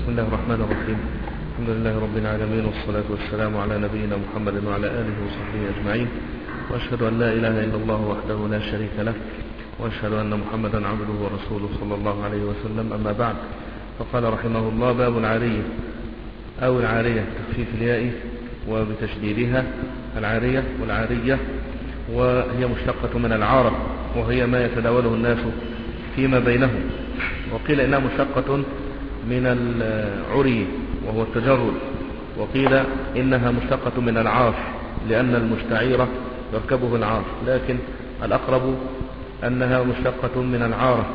بسم الله الرحمن الرحيم. الحمد لله رب العالمين، والصلاة والسلام على نبينا محمد وعلى آله وصحبه أجمعين، وأشهد أن لا إله إلا الله وحده لا شريك له، وأشهد أن محمدا عبده ورسوله صلى الله عليه وسلم. أما بعد، فقال رحمه الله: باب العارية أو العارية، تخفيف الياء وبتشديدها، العارية والعارية، وهي مشتقة من العارة، وهي ما يتداوله الناس فيما بينهم. وقيل إنها مشتقة من العري وهو التجرد، وقيل إنها مشتقة من العاش لأن المستعيرة يركبه العاش، لكن الأقرب أنها مشتقة من العارة،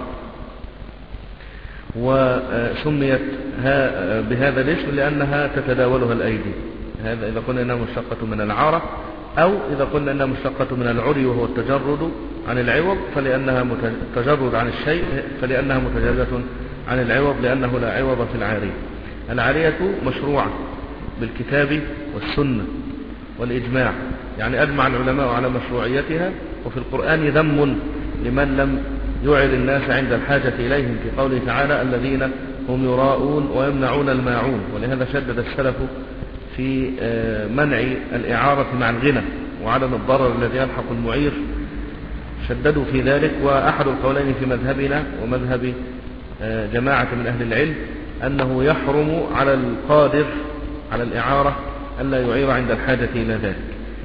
وسميت بهذا الاسم لأنها تتداولها الأيدي. هذا إذا قلنا إنها مشتقة من العارة، أو إذا قلنا إنها مشتقة من العري وهو التجرد عن العوض، فلأنها تجرد عن الشيء، فلأنها متجردة عن العوض لأنه لا عوض في العارية. العارية مشروعة بالكتاب والسنة والإجماع، يعني أجمع العلماء على مشروعيتها. وفي القرآن ذم لمن لم يعر الناس عند الحاجة إليهم، في قوله تعالى: الذين هم يراءون ويمنعون الماعون. ولهذا شدد السلف في منع الإعارة مع الغنى وعدم الضرر الذي يلحق المعير، شددوا في ذلك. وأحد القولين في مذهبنا ومذهب جماعة من أهل العلم أنه يحرم على القادر على الإعارة ألا يعير عند الحاجة إلى ذلك.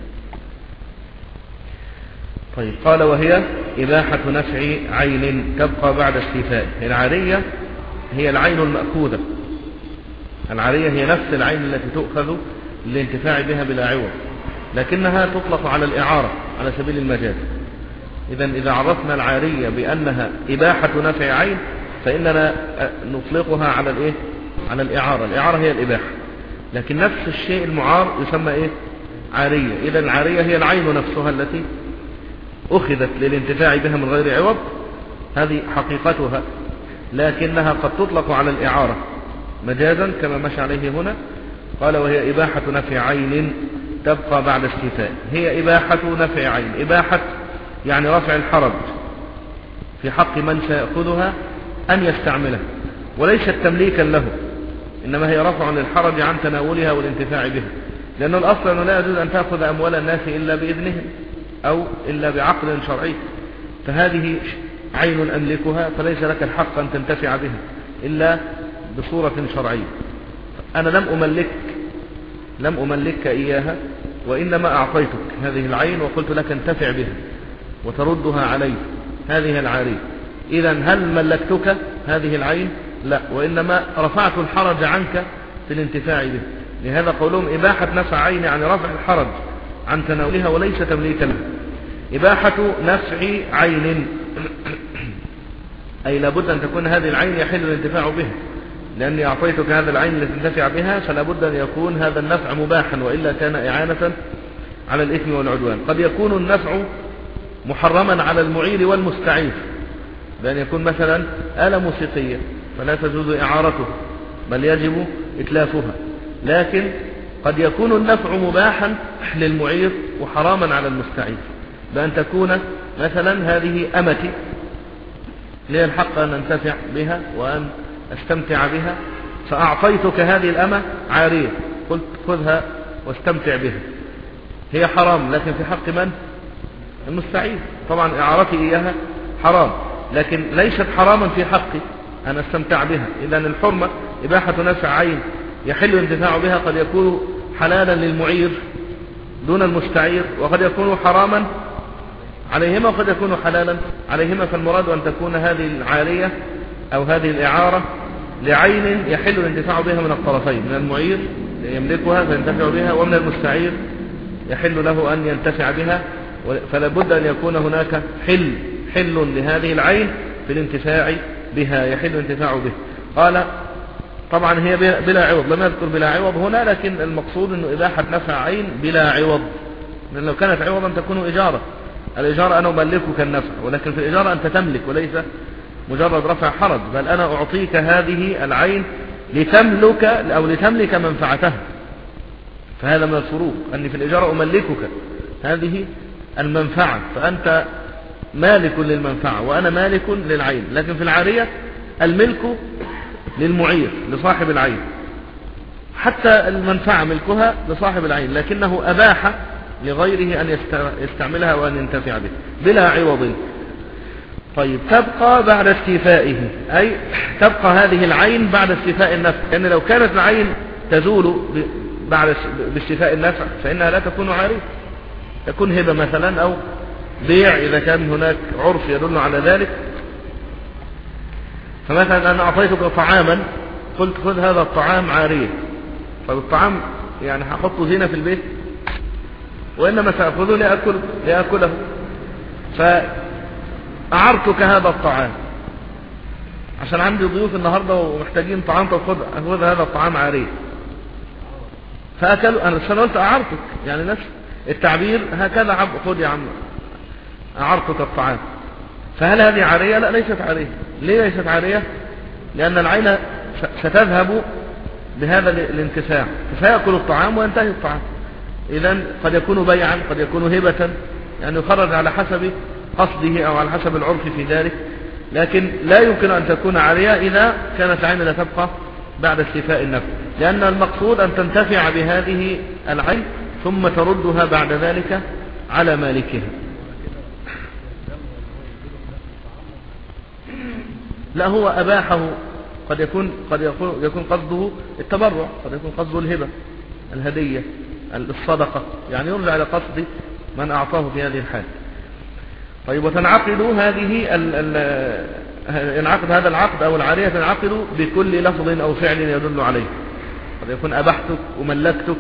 طيب، قال: وهي إباحة نفع عين تبقى بعد استيفاء. العارية هي العين المأخوذة، العارية هي نفس العين التي تؤخذ للانتفاع بها بلا عوض، لكنها تطلق على الإعارة على سبيل المجاز. إذا عرفنا العارية بأنها إباحة نفع عين، فإننا نطلقها على الإيه؟ على الإعارة. الإعارة هي الإباحة، لكن نفس الشيء المعار يسمى إيه؟ عارية. إذا العارية هي العين نفسها التي أخذت للانتفاع بها من غير عوض، هذه حقيقتها، لكنها قد تطلق على الإعارة مجازا كما مشى عليه هنا. قال: وهي إباحة نفع عين تبقى بعد استيفاء. هي إباحة نفع عين، إباحة يعني رفع الحرج في حق من سيأخذها أن يستعملها، وليست تمليكا له، إنما هي رفع للحرج عن تناولها والانتفاع بها، لأن الأصل أنه لا يجوز أن تأخذ أموال الناس إلا بإذنهم أو إلا بعقد شرعي. فهذه عين أملكها، فليس لك الحق أن تنتفع بها إلا بصورة شرعية. أنا لم أملكك إياها، وإنما أعطيتك هذه العين وقلت لك انتفع بها وتردها علي، هذه العارية. إذا هل ملكتك هذه العين؟ لا، وإنما رفعت الحرج عنك في الانتفاع به. لهذا قولهم إباحة نفع عين، يعني رفع الحرج عن تناولها وليس تمليكا لها. إباحة نفع عين أي لابد أن تكون هذه العين يحل الانتفاع بها، لأني أعطيتك هذا العين التي تنتفع بها، فلابد أن يكون هذا النفع مباحا، وإلا كان إعانة على الإثم والعدوان. قد يكون النفع محرما على المعير والمستعير، بأن يكون مثلا آلة موسيقية فلا تجوز إعارتها بل يجب إتلافها، لكن قد يكون النفع مباحا للمعير وحراما على المستعير، بأن تكون مثلا هذه أمتي لي الحق أن أنتفع بها وأن أستمتع بها، فأعطيتك هذه الأمة عارية، قلت خذها واستمتع بها، هي حرام، لكن في حق من؟ المستعير. طبعا إعارتي إياها حرام، لكن ليست حراما في حقي أن أستمتع بها. إذن الحرمة إباحة نفع عين يحل الانتفاع بها قد يكون حلالا للمعير دون المستعير، وقد يكون حراما عليهما وقد يكون حلالا عليهما. فالمراد أن تكون هذه العارية أو هذه الإعارة لعين يحل الانتفاع بها من الطرفين، من المعير يملكها فينتفع بها، ومن المستعير يحل له أن ينتفع بها. فلا بد أن يكون هناك حل لهذه العين في الانتفاع بها، يحل الانتفاع به. قال: طبعا هي بلا عوض، لم يذكر بلا عوض هنا، لكن المقصود أنه إباحة نفع عين بلا عوض، لأن لو كانت عوضا تكون إجارة. الإجارة أنا أملكك النفع، ولكن في الإجارة أنت تملك وليس مجرد رفع حرج، بل أنا أعطيك هذه العين لتملك أو لتملك منفعتها. فهذا من الفروق، أني في الإجارة أملكك هذه المنفعة، فأنت مالك للمنفعة وأنا مالك للعين. لكن في العارية الملك للمعير لصاحب العين، حتى المنفعة ملكها لصاحب العين، لكنه أباح لغيره أن يستعملها وأن ينتفع به بلا عوض. طيب تبقى بعد استيفائه، أي تبقى هذه العين بعد استيفاء النفع، لأن لو كانت العين تزول باستيفاء النفع فإنها لا تكون عارية، تكون هبة مثلا أو بيع إذا كان هناك عرف يدل على ذلك. فمثلا أنا أعطيتك طعاما قلت خذ هذا الطعام عارية، طيب الطعام يعني هحطه زينة في البيت وإنما سأخذه لأكله، فأعرتك هذا الطعام عشان عندي ضيوف النهاردة ومحتاجين طعام، فخذ هذا الطعام عارية فأكلوا. أنا قلت أعرتك، يعني نفس التعبير هكذا، خذ يا عم أعرتك الطعام. فهل هذه عارية؟ لا، ليست عارية. ليه ليست عارية؟ لأن العين ستذهب بهذا الانتفاع، فسيأكل الطعام وينتهي الطعام. إذن قد يكون بيعا، قد يكون هبة، يعني يخرج على حسب قصده أو على حسب العرف في ذلك، لكن لا يمكن أن تكون عارية إذا كانت العين لا تبقى بعد استيفاء النفع، لأن المقصود أن تنتفع بهذه العين ثم تردها بعد ذلك على مالكها. لا، هو أباحه، قد يكون قصده التبرع، قد يكون قصده الهبة، الهدية، الصدقة، يعني يرجع إلى قصد من أعطاه في هذه الحال. طيب وتنعقد ينعقد هذا العقد أو العارية تنعقد بكل لفظ أو فعل يدل عليه. قد يكون أبحتك وملكتك،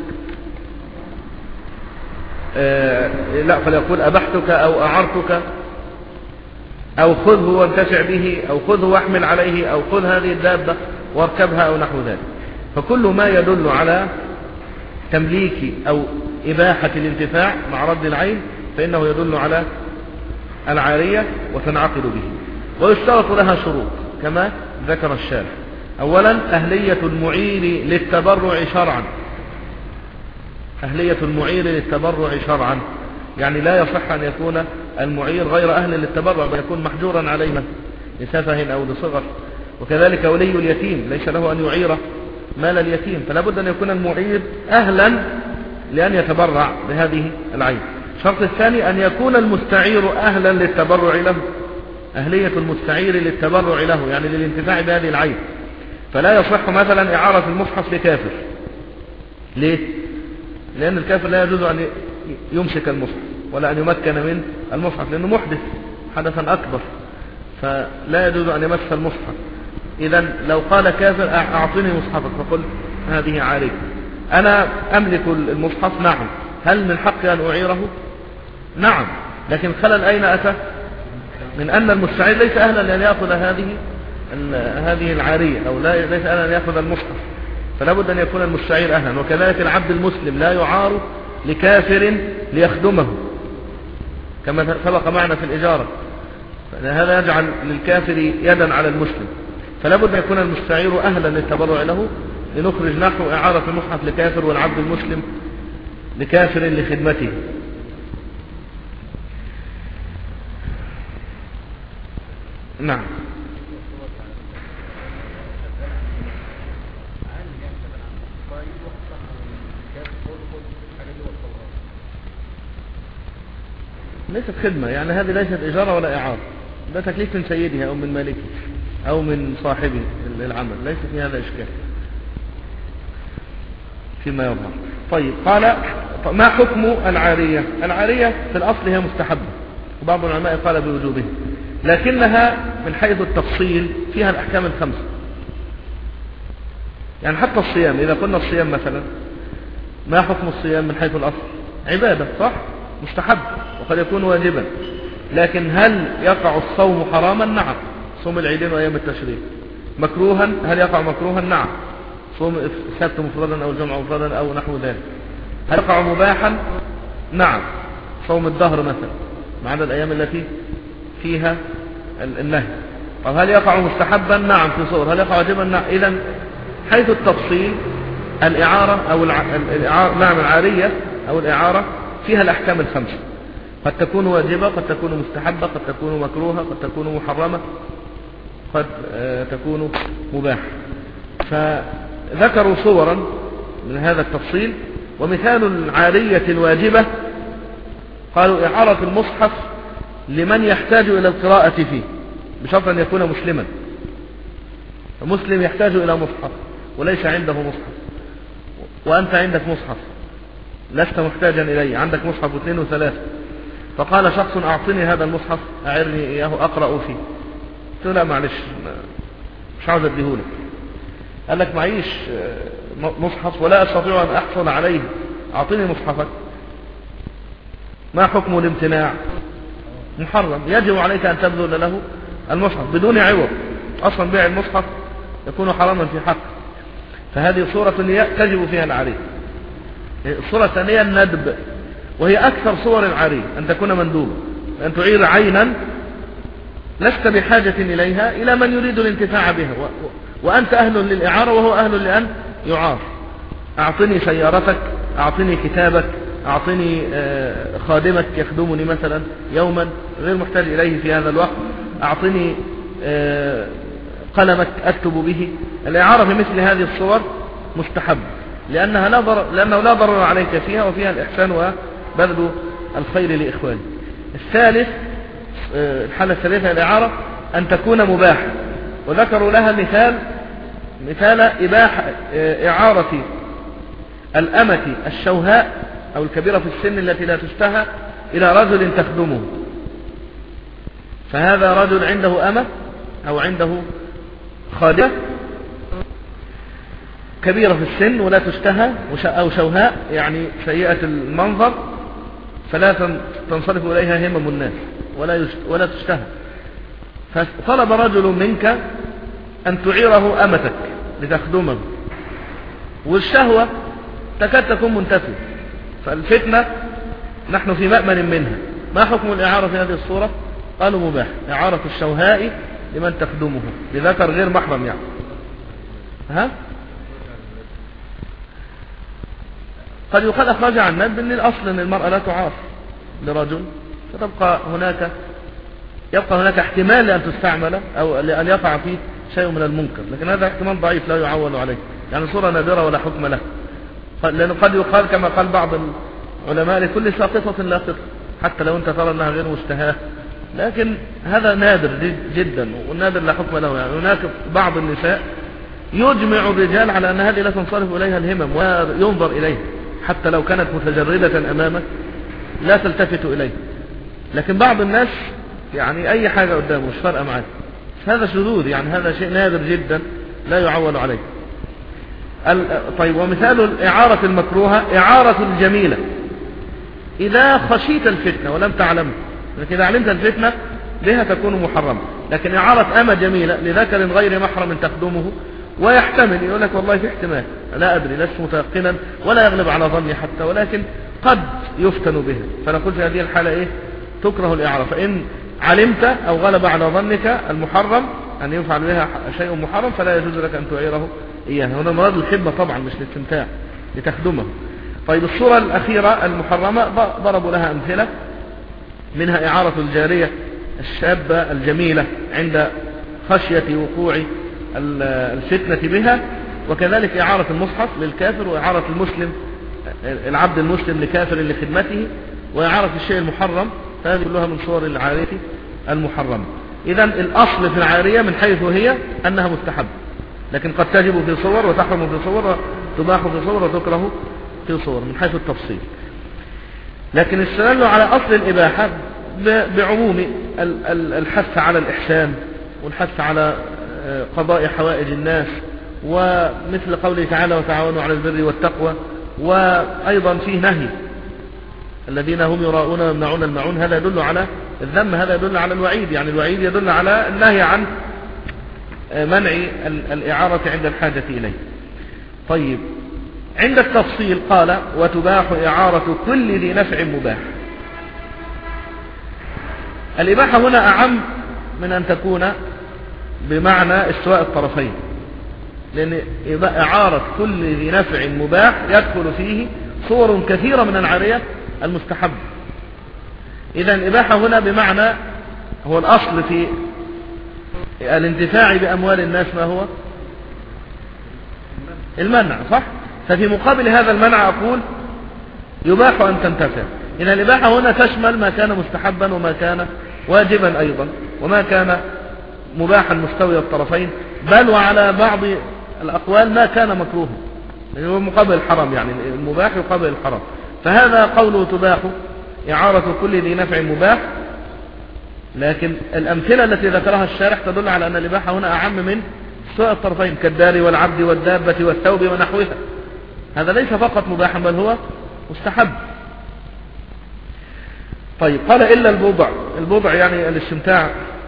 لا، قد يقول أبحتك أو أعرتك أو خذه وانتفع به أو خذه واحمل عليه أو خذ هذه الدابة واركبها أو نحو ذلك. فكل ما يدل على تمليك أو إباحة الانتفاع مع رد العين فإنه يدل على العارية وتنعقد به. ويشترط لها شروط كما ذكر الشارح. أولا أهلية المعير للتبرع شرعا، أهلية المعير للتبرع شرعا، يعني لا يصح أن يكون المعير غير أهل للتبرع، بل يكون محجورا عليه لسفه أو لصغر. وكذلك ولي اليتيم ليس له أن يعير مال اليتيم، فلا بد أن يكون المعير أهلا لأن يتبرع بهذه العين. الشرط الثاني أن يكون المستعير أهلا للتبرع له، أهلية المستعير للتبرع له يعني للانتفاع بهذه العين. فلا يصح مثلا إعارة المصحف لكافر. ليه؟ لأن الكافر لا يجوز أن يمسك المصحف ولا أن يمكن من المصحف، لأنه محدث حدثا أكبر، فلا يجوز أن يمس المصحف. إذن لو قال كافر أعطني مصحفك، فقل هذه عارية. أنا أملك المصحف، نعم. هل من حقي أن أعيره؟ نعم. لكن خلل أين أتى؟ من أن المستعير ليس أهلا لأن يأخذ هذه العارية، أو ليس أهلا أن يأخذ المصحف، فلا بد أن يكون المستعير أهلا. وكذلك العبد المسلم لا يعار لكافر ليخدمه كما سبق معنا في الإجارة، هذا يجعل للكافر يدا على المسلم. فلا بد أن يكون المستعير أهلا للتبرع له، لنخرج نحو إعارة المصحف لكافر والعبد المسلم لكافر لخدمته. نعم. ليست خدمة، يعني هذه ليست إجارة ولا إعارة، ده تكليف من سيدها أو من مالكه أو من صاحبه العمل، ليس في هذا إشكال فيما يظهر. طيب قال ما حكم العارية؟ العارية في الأصل هي مستحبة، وبعض العلماء قال بوجوبها، لكنها من حيث التفصيل فيها الأحكام الخمسة. يعني حتى الصيام، إذا قلنا الصيام مثلا، ما حكم الصيام من حيث الأصل؟ عبادة، صح؟ مستحب وقد يكون واجبا، لكن هل يقع الصوم حراما؟ نعم. صوم العيدين وأيام التشريق. مكروها؟ هل يقع مكروها؟ نعم. صوم السبت مفردا أو الجمعة مفردا أو نحو ذلك. هل يقع مباحا؟ نعم. صوم الدهر مثلا ما عدا الأيام التي فيها النهي. طب هل يقع مستحبا؟ نعم في صور. هل يقع واجبا؟ نعم. إذن حيث التفصيل الإعارة أو نعم العارية أو الإعارة فيها الأحكام الخمسة، قد تكون واجبة، قد تكون مستحبة، قد تكون مكروهة، قد تكون محرمة، قد تكون مباحة. فذكروا صورا من هذا التفصيل. ومثال العارية الواجبة قالوا إعارة المصحف لمن يحتاج إلى القراءة فيه بشرط أن يكون مسلما. مسلم يحتاج إلى مصحف وليس عنده مصحف، وأنت عندك مصحف لست محتاجا إليه، عندك مصحف واثنين وثلاثة، فقال شخص أعطني هذا المصحف أعرني إياه أقرأ فيه. قلت له لا معلش مش عاوز أديهولك. قال لك معيش مصحف ولا أستطيع أن أحصل عليه، أعطني مصحفك. ما حكم الامتناع؟ محرم، يجب عليك أن تبذل له المصحف بدون عوض. أصلا بيع المصحف يكون حراما في حق. فهذه صورة تجب فيها العارية. الصورة الثانية الندب، وهي أكثر صور العارية أن تكون مندوبة، أن تعير عينا لست بحاجة إليها إلى من يريد الانتفاع بها، وأنت أهل للإعارة وهو أهل لأن يعار. أعطني سيارتك، أعطني كتابك، أعطني خادمك يخدمني مثلا يوما غير محتاج إليه في هذا الوقت، أعطني قلمك أكتب به. الإعارة في مثل هذه الصور مستحب لأنه لا ضرر عليك فيها، وفيها الإحسان وبذل الخير لإخوانك. الثالث، الحالة الثالثة الإعارة أن تكون مباحة، وذكروا لها مثال إباحة إعارة الأمة الشوهاء أو الكبيرة في السن التي لا تشتهى إلى رجل تخدمه. فهذا رجل عنده أمة أو عنده خادمة كبيرة في السن ولا تشتهى أو شوهاء يعني سيئة المنظر، فلا تنصرف إليها همم الناس ولا تشتهى. فطلب رجل منك أن تعيره أمتك لتخدمه، والشهوة تكاد تكون منتفية، فالفتنة نحن في مأمن منها. ما حكم الإعارة في هذه الصورة؟ قالوا مباح، إعارة الشوهاء لمن تخدمه بذكر غير محرم يعني. قد يقال أخرج عن الندب أن الأصل أن المرأة لا تعار لرجل، فتبقى يبقى هناك احتمال لأن تستعمل أو لأن يقع فيه شيء من المنكر، لكن هذا احتمال ضعيف لا يعول عليه، يعني صورة نادرة ولا حكم له. لأنه قد يقال كما قال بعض العلماء لكل ساقطة لا قطة، حتى لو أنت ترى أنها غير مشتهاة، لكن هذا نادر جدا، والنادر لا حكم له. يعني هناك بعض النساء يجمع الرجال على أن هذه لا تنصرف إليها الهمم وينظر إليها، حتى لو كانت متجردة أمامك لا تلتفت إليه، لكن بعض الناس يعني أي حاجة قدامه مش فارقة معاه. هذا شذوذ، يعني هذا شيء نادر جدا لا يعول عليه. طيب، ومثال الإعارة المكروهة إعارة الجميلة إذا خشيت الفتنة ولم تعلم، لكن إذا علمت الفتنة بها تكون محرمة. لكن إعارة أمة جميلة لذكر غير محرم تخدمه، ويحتمل يقول لك والله في احتمال لا أدري لست متيقنا ولا يغلب على ظني حتى، ولكن قد يفتن بها، فنقول في هذه الحالة إيه؟ تكره الإعارة. فإن علمت أو غلب على ظنك المحرم أن يفعل بها شيء محرم فلا يجوز لك أن تعيره إياه. هنا مراد الخدمة طبعا مش الاستمتاع، لتخدمه. طيب، الصورة الأخيرة المحرمة ضربوا لها أمثلة، منها إعارة الجارية الشابة الجميلة عند خشية وقوع الفتنة بها، وكذلك إعارة المصحف للكافر، وإعارة المسلم العبد المسلم لكافر لخدمته، وإعارة الشيء المحرم. هذه كلها من صور العارية المحرمة. إذن الأصل في العارية من حيث هي أنها مستحب، لكن قد تجب في صور وتحرم في صور وتباح في صور وتكره في صور من حيث التفصيل. لكن استدلوا على أصل الإباحة بعموم الحث على الإحسان والحث على قضاء حوائج الناس، ومثل قوله تعالى وتعاونوا على البر والتقوى. وأيضا فيه نهي الذين هم يراؤون ويمنعون الماعون، هذا يدل على الذم، هذا يدل على الوعيد، يعني الوعيد يدل على النهي عن منع الإعارة عند الحاجة إليه. طيب، عند التفصيل قال وتباح إعارة كل ذي نفع مباح. الإباحة هنا أعم من أن تكون بمعنى استواء الطرفين، لأن إعارة كل ذي نفع مباح يدخل فيه صور كثيرة من العارية المستحب. إذا الإباحة هنا بمعنى هو الأصل في الانتفاع بأموال الناس ما هو المنع، صح؟ ففي مقابل هذا المنع أقول يباح أن تنتفع. إن الإباحة هنا تشمل ما كان مستحبا وما كان واجبا أيضا، وما كان مباحا مستوي الطرفين، بل وعلى بعض الأقوال ما كان مكروها، يعني هو مقابل الحرام، يعني المباح يقابل الحرام. فهذا قوله تباح إعارة كل ذي نفع مباح. لكن الأمثلة التي ذكرها الشارح تدل على أن الإباحة هنا أعم من سوء الطرفين، كالدار والعبد والدابة والثوب ونحوها. هذا ليس فقط مباحا بل هو مستحب. طيب، قال إلا البضع. البضع يعني الاستمتاع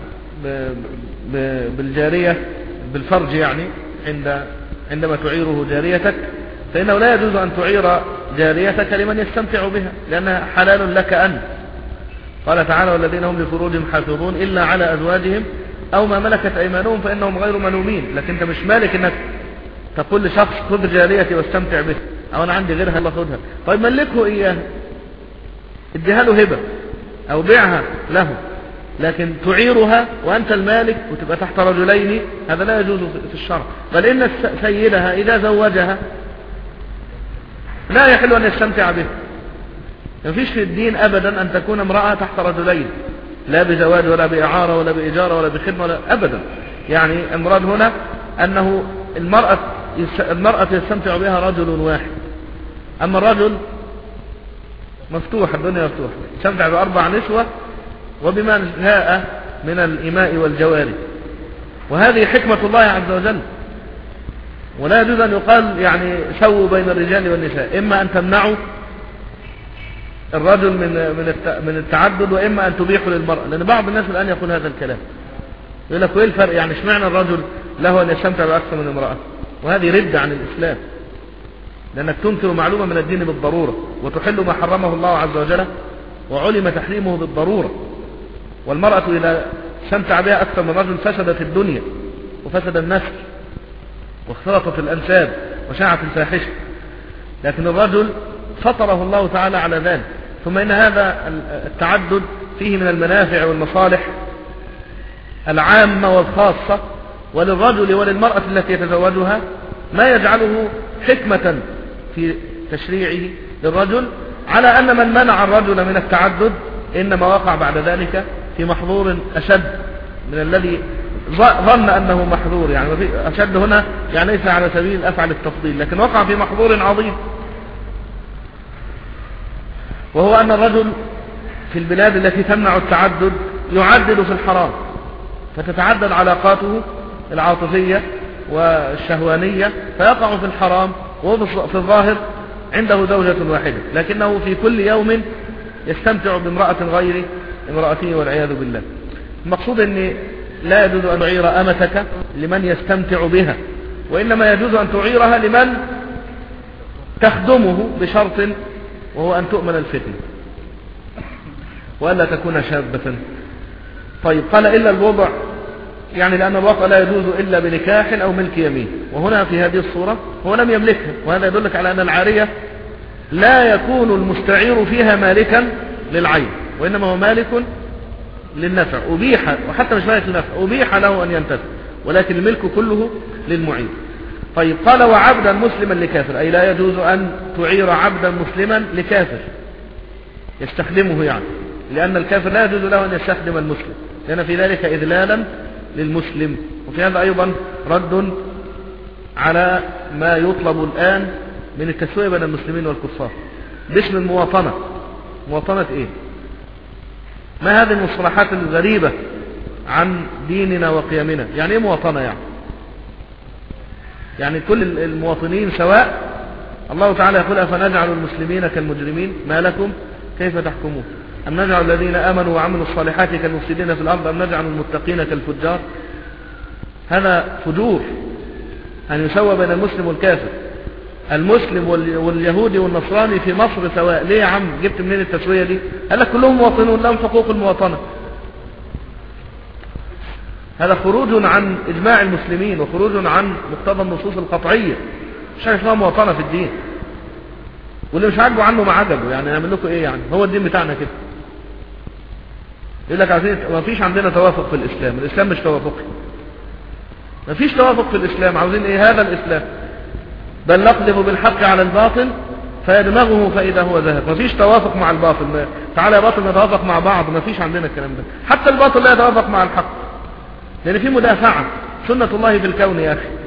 بالجارية، بالفرج، يعني عندما تعيره جاريتك، فإنه لا يجوز أن تعير جاريتك لمن يستمتع بها، لأنها حلال لك أنت. قال تعالى: والذين هم لفروجهم حافظون إلا على أزواجهم أو ما ملكت أيمانهم فإنهم غير ملومين. لكن أنت مش مالك أنك تقول لشخص خذ جاريتي واستمتع به، أو أنا عندي غيرها الله خذها. طيب ملكه إياه، اديها له هبة أو بيعها له، لكن تعيرها وأنت المالك وتبقى تحت رجلين، هذا لا يجوز في الشرع. بل إن سيدها إذا زوجها لا يحل أن يستمتع به. ما فيش في الدين أبدا أن تكون امرأة تحت رجلين، لا بزواج ولا بإعارة ولا بإجارة ولا بخدمة ولا أبدا. يعني المراد هنا أنه المرأة يستمتع بها رجل واحد، أما الرجل مفتوح، الدنيا مفتوحة، يستمتع بأربع نسوة وبما جاء من الإماء والجواري. وهذه حكمة الله عز وجل، ولا يجوز أن يقال يعني سووا بين الرجال والنساء، إما أن تمنعوا الرجل من التعدد، وإما أن تبيحوا للمرأة. لأن بعض الناس الآن يقول هذا الكلام، يقول لك: وإيه الفرق؟ يعني اشمعنى الرجل له أن يستمتع بأكثر من امرأة؟ وهذه ردة عن الإسلام، لأنك تنكر معلومة من الدين بالضرورة، وتحل ما حرمه الله عز وجل وعلم تحريمه بالضرورة. والمرأة إذا استمتع بها أكثر من رجل فسدت الدنيا وفسد النسل واختلطت الأنساب وشاعت الفاحشة. لكن الرجل فطره الله تعالى على ذلك. ثم إن هذا التعدد فيه من المنافع والمصالح العامة والخاصة، وللرجل وللمرأة التي يتزوجها ما يجعله حكمة في تشريعه للرجل، على أن من منع الرجل من التعدد إنما وقع بعد ذلك في محظور أشد من الذي ظن أنه محظور. يعني أشد هنا يعني ليس على سبيل أفعل التفضيل، لكن وقع في محظور عظيم، وهو أن الرجل في البلاد التي تمنع التعدد يعدد في الحرام، فتتعدد علاقاته العاطفية والشهوانية، فيقع في الحرام، وهو في الظاهر عنده زوجة واحدة، لكنه في كل يوم يستمتع بامرأة غير امرأته والعياذ بالله. المقصود أن لا يجوز أن تعير أمتك لمن يستمتع بها، وإنما يجوز أن تعيرها لمن تخدمه بشرط، وهو أن تؤمن الفتنة وألا تكون شابة. طيب، قال إلا الوضع، يعني لأن الوضع لا يجوز إلا بنكاح أو ملك يمين. وهنا في هذه الصورة هو لم يملكها، وهذا يدلك على أن العارية لا يكون المستعير فيها مالكا للعين، وإنما هو مالك للنفع، أبيح، وحتى مش مالك للنفع، أبيح له أن ينتفع، ولكن الملك كله للمعين. طيب، قال: وعبدا مسلما لكافر، أي لا يجوز أن تعير عبدا مسلما لكافر يستخدمه، يعني لأن الكافر لا يجوز له أن يستخدم المسلم، لأن في ذلك إذلالا للمسلم. وفي هذا أيضا رد على ما يطلب الآن من التسوية بين المسلمين والكفار باسم المواطنة. مواطنة إيه؟ ما هذه المصطلحات الغريبة عن ديننا وقيمنا؟ يعني إيه مواطنة؟ يعني كل المواطنين سواء؟ الله تعالى يقول: أفنجعل المسلمين كالمجرمين ما لكم كيف تحكمون؟ أم نجعل الذين آمنوا وعملوا الصالحات كالمفسدين في الأرض أم نجعل المتقين كالفجار؟ هذا فجور أن يسوى بين المسلم والكافر. المسلم واليهودي والنصراني في مصر سواء. ليه يا عم جبت منين التسوية دي؟ قال لك كلهم مواطنون لهم حقوق المواطنة. هذا خروج عن إجماع المسلمين وخروج عن مقتضى النصوص القطعية. مش حاجة اسمها مواطنة في الدين، واللي مش عاجبه عنه ما عجبه، يعني نعمل لكم ايه؟ يعني هو الدين بتاعنا كده. يقول لك عايزين، ما فيش عندنا توافق في الإسلام، الإسلام مش توافقي، ما فيش توافق في الإسلام، عاوزين ايه؟ هذا الإسلام. بل نقذف بالحق على الباطل فيدمغه فإذا هو زاهق. مفيش توافق مع الباطل، تعالى يا باطل نتوافق مع بعض، مفيش عندنا الكلام ده. حتى الباطل لا يتوافق مع الحق، لأن في مدافعة. سنة الله في الكون يا أخي،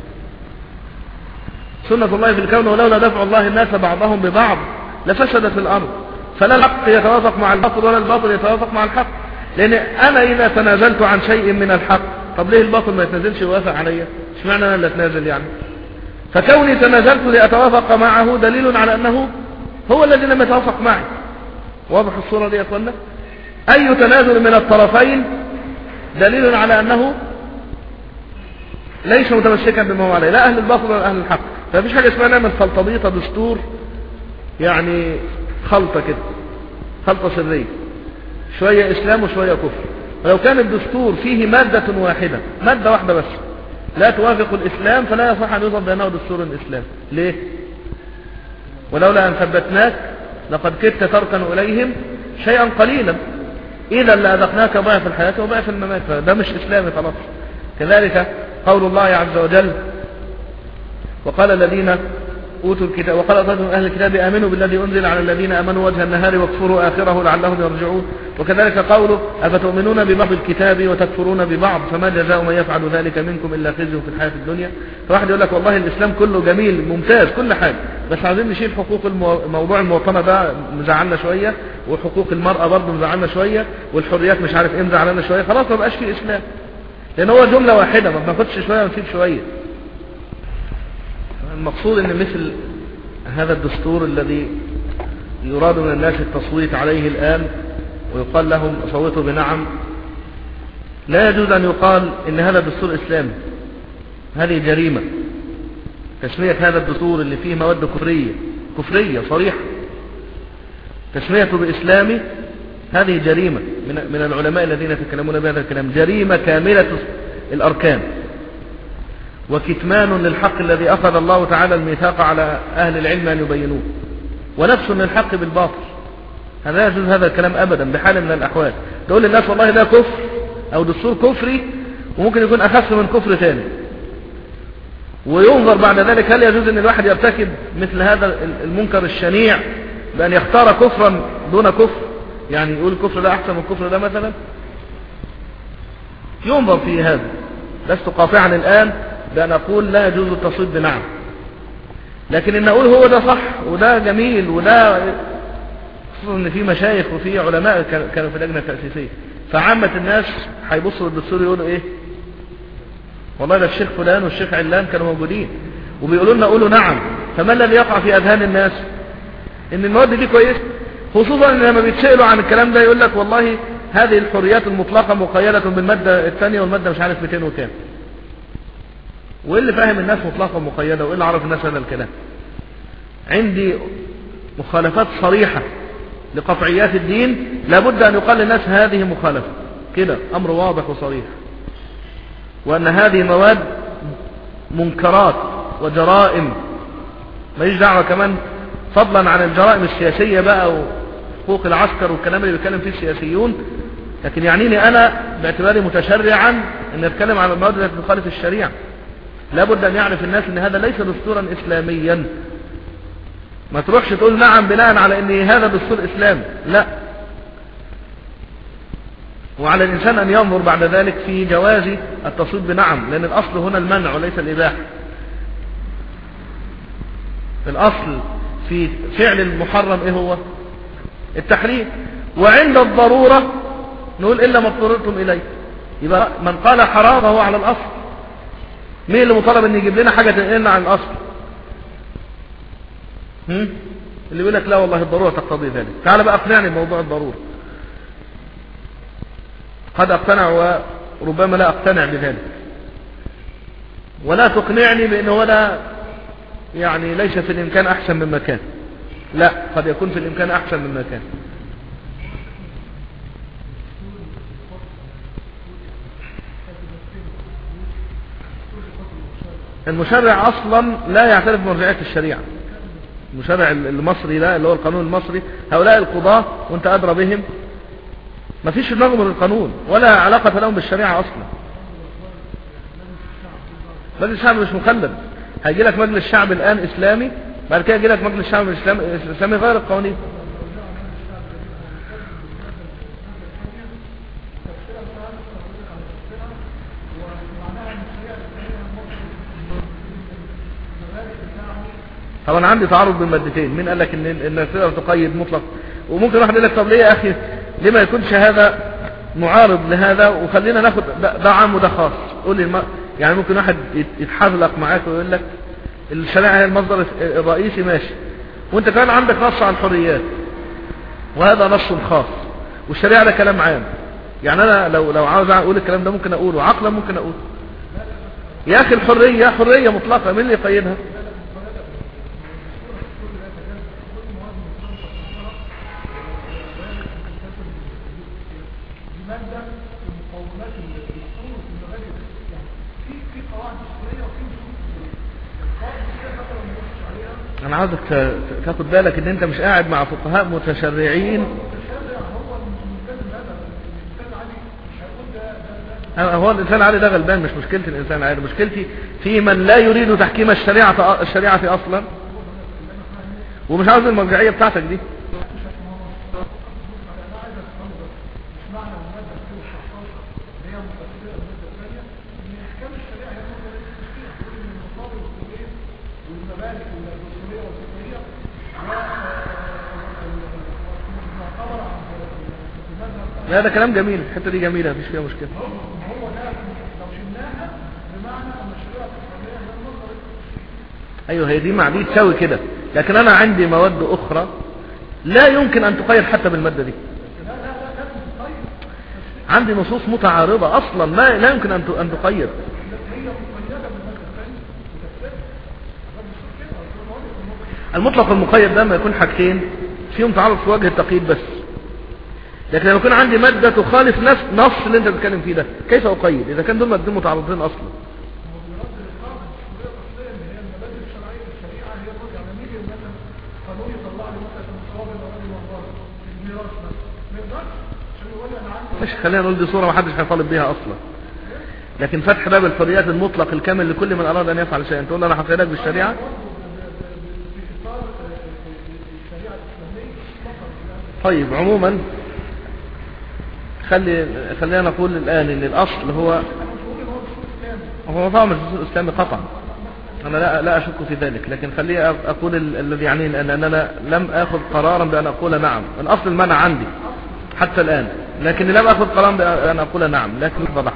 سنة الله في الكون، ولولا دفع الله الناس بعضهم ببعض لفسدت الأرض. فلا الحق يتوافق مع الباطل ولا الباطل يتوافق مع الحق. لأن أنا إذا تنازلت عن شيء من الحق، طب ليه الباطل ما يتنازلش ويوافق عليا؟ اشمعنى أنا اللي أتنازل يعني؟ فكوني تنازلت لأتوافق معه دليل على أنه هو الذي لم يتوافق معي. واضح الصورة دي يا أخوانا؟ أي تنازل من الطرفين دليل على أنه ليس متمسكا بما هو عليه، لا أهل الباطل ولا أهل الحق. فمفيش حاجة اسمها نعمل خلطبيطة دستور، يعني خلطة كده، خلطة سرية، شوية إسلام وشوية كفر. ولو كان الدستور فيه مادة واحدة، مادة واحدة بس لا توافق الإسلام، فلا يصح أن يوصف بأنه دستور الإسلام. ليه؟ ولولا أن ثبتناك لقد كدت تركن إليهم شيئا قليلا إذا لأذقناك ضعف الحياة وضعف الممات. فده مش إسلامي خلاص. كذلك قول الله عز وجل: وقال الذين أوتوا الكتاب وقال أهل الكتاب آمنوا بالذي أنزل على الذين آمنوا وجه النهار واكفروا آخره لعلهم يرجعون. وكذلك قوله: أفتؤمنون ببعض الكتاب وتكفرون ببعض فما جزاء من يفعل ذلك منكم إلا خزي في الحياة الدنيا. فواحد يقول لك والله الإسلام كله جميل ممتاز كل حاجة، بس عايزين نشيل حقوق موضوع المواطنة ده مزعلنا شوية، وحقوق المرأة برضه مزعلنا شوية، والحريات مش عارف ايه مزعلنا شوية. خلاص ما بقاش فيه إسلام، لأن هو جملة واحدة، ما بناخدش شوية ونسيب شوية. المقصود ان مثل هذا الدستور الذي يراد من الناس التصويت عليه الآن ويقال لهم صوتوا بنعم، لا يجوز أن يقال إن هذا الدستور إسلامي. هذه جريمة. تسمية هذا الدستور اللي فيه مواد كفرية صريحة، تسميته بإسلامي، هذه جريمة من العلماء الذين يتكلمون بهذا الكلام، جريمة كاملة الأركان، وكتمان للحق الذي أخذ الله تعالى الميثاق على أهل العلم أن يبينوه، ونفس للحق بالباطل. هذا لا يجوز هذا الكلام أبدا بحال من الأحوال. تقول للناس والله ده كفر أو دستور كفري، وممكن يكون أخف من كفر ثاني، وينظر بعد ذلك هل يجوز أن الواحد يرتكب مثل هذا المنكر الشنيع بأن يختار كفرا دون كفر، يعني يقول الكفر ده أحسن من الكفر ده مثلا. ينظر في هذا. لست قاطعا الآن بأن أقول لا يجوز التصويت بنعم، لكن إن أقول هو ده صح وده جميل وده، خصوصا إن في مشايخ وفي علماء كانوا في اللجنة التأسيسية، فعامة الناس هيبصوا للدستور يقولوا إيه؟ والله ده الشيخ فلان والشيخ علان كانوا موجودين وبيقولوا لنا قولوا نعم. فما الذي يقع في أذهان الناس؟ إن المواد دي كويسة، خصوصا إن لما بيتسألوا عن الكلام ده يقول لك والله هذه الحريات المطلقة مقيدة بالمادة الثانية والمادة مش عارف 200 وكام. وإيه اللي فاهم الناس مطلقة ومقيدة؟ وإيه اللي عرف الناس هذا الكلام؟ عندي مخالفات صريحة لقطعيات الدين، لابد أن يقال للناس هذه مخالفة، كده أمر واضح وصريح، وأن هذه مواد منكرات وجرائم. ما يجي دعوة كمان فضلا عن الجرائم السياسية بقى وحقوق العسكر والكلام اللي بيتكلم فيه السياسيون، لكن يعنيني أنا باعتباري متشرعا أن أتكلم عن المواد التي تخالف الشريعة. لابد أن يعرف الناس أن هذا ليس دستورا إسلاميا. ما تروحش تقول نعم بناء على أن هذا دستور إسلام، لا. وعلى الإنسان أن ينظر بعد ذلك في جواز التصويت بنعم، لأن الأصل هنا المنع وليس الإباحة. الأصل في فعل المحرم إيه هو؟ التحريم. وعند الضرورة نقول إلا ما اضطررتم إليه. يبقى من قال حرام فهو على الأصل. مين اللي مطالب أن يجيب لنا حاجة تنقلنا عن الأصل؟ اللي يقول لك لا والله الضرورة تقتضي ذلك. تعال بقى اقنعني بموضوع الضرورة. قد أقتنع وربما لا أقتنع بذلك، ولا تقنعني بأنه ولا يعني ليس في الإمكان أحسن من مكان. لا، قد يكون في الإمكان أحسن من مكان. المشرع أصلا لا يعترف بمرجعية الشريعة. المشرع المصري ده اللي هو القانون المصري، هؤلاء القضاة وانت أدرى بهم، ما فيش في دماغهم القانون ولا علاقة لهم بالشريعة أصلا. مجلس الشعب مش مخلد. هيجي لك مجلس شعب الآن إسلامي، بعد كده يجي لك مجلس شعب الإسلامي غير القوانين. طب انا عندي تعارض بين مادتين. مين قال لك ان تقدر تقيد مطلق؟ وممكن واحد يقول لك طب ليه يا اخي، ليه ما يكونش هذا معارض لهذا وخلينا ناخد ده عام وده خاص؟ قول لي يعني ممكن واحد يتحذلق معاك ويقول لك الشريعه هي المصدر الرئيسي، ماشي، وانت كمان عندك نص عن الحريات وهذا نص خاص، والشريعه ده كلام عام. يعني انا لو عاوز اقول الكلام ده ممكن اقوله عقلا، ممكن اقول يا اخي الحريه حريه مطلقه، مين اللي يقيدها؟ انا عاوزك تاخد بالك ان انت مش قاعد مع فقهاء متشرعين. هو الانسان العادي ده غلبان، مش مشكلتي الانسان العادي، مشكلتي في من لا يريد تحكيم الشريعة اصلا، ومش عاوز المرجعية بتاعتك دي. لا ده كلام جميل، الحته دي جميله مفيش فيها مشكله. ايوه هي دي مع دي تساوي كده، لكن انا عندي مواد اخرى لا يمكن ان تقيد حتى بالماده دي. عندي نصوص متعارضه اصلا لا يمكن ان تقيد. المطلق والمقيد ده ما يكون حاجتين فيهم تعارض في وجه التقييد بس، لكن لما يكون عندي مادة تخالف نص اللي انت بتتكلم فيه ده كيف اقيد اذا كان دول مادتين متعارضين اصلا؟ مش خلينا نقول دي صورة ما حدش هيطالب بيها اصلا، لكن فتح باب الحريات المطلق الكامل لكل من اراد ان يفعل شيئا تقول انا هقيدك بالشريعة. طيب عموما خلينا نقول الآن ان الاصل هو طبعا الدستور الاسلامي قطعا، انا لا اشك في ذلك، لكن خليني اقول الذي يعنيه الان ان انا لم اخذ قرارا بان اقول نعم. الاصل المنع عندي حتى الان، لكن لم اخذ قرارا بان اقول نعم، لكن واضح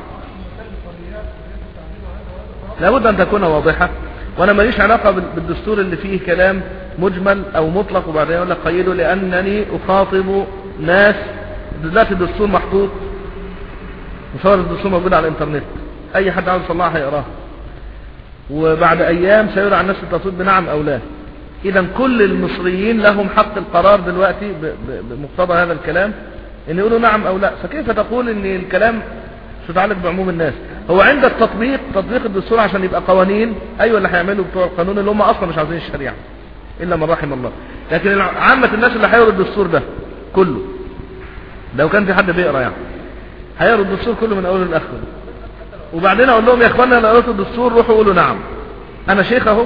لابد ان تكون واضحة. وانا ماليش علاقة بالدستور اللي فيه كلام مجمل او مطلق وبعدين يقول لك قيده، لانني اخاطب ناس. دلوقتي الدستور محطوط، مصور الدستور موجود على الانترنت، اي حد عاوز يطلعها هيقراها، وبعد ايام سيرى الناس التصويت بنعم او لا. اذا كل المصريين لهم حق القرار دلوقتي بمقتضى هذا الكلام ان يقولوا نعم او لا. فكيف تقول ان الكلام يتعلق بعموم الناس؟ هو عند تطبيق الدستور عشان يبقى قوانين، ايوه اللي هيعملوا بتوع القانون اللي هم اصلا مش عاوزين الشريعه الا من رحم الله، لكن عامه الناس اللي هيقروا الدستور ده كله، لو كان في حد بيقرا يعني هيقروا الدستور كله من اوله لاخره، وبعدين اقول لهم يا اخوانا انا قريت الدستور روحوا قولوا نعم. انا شيخ اهو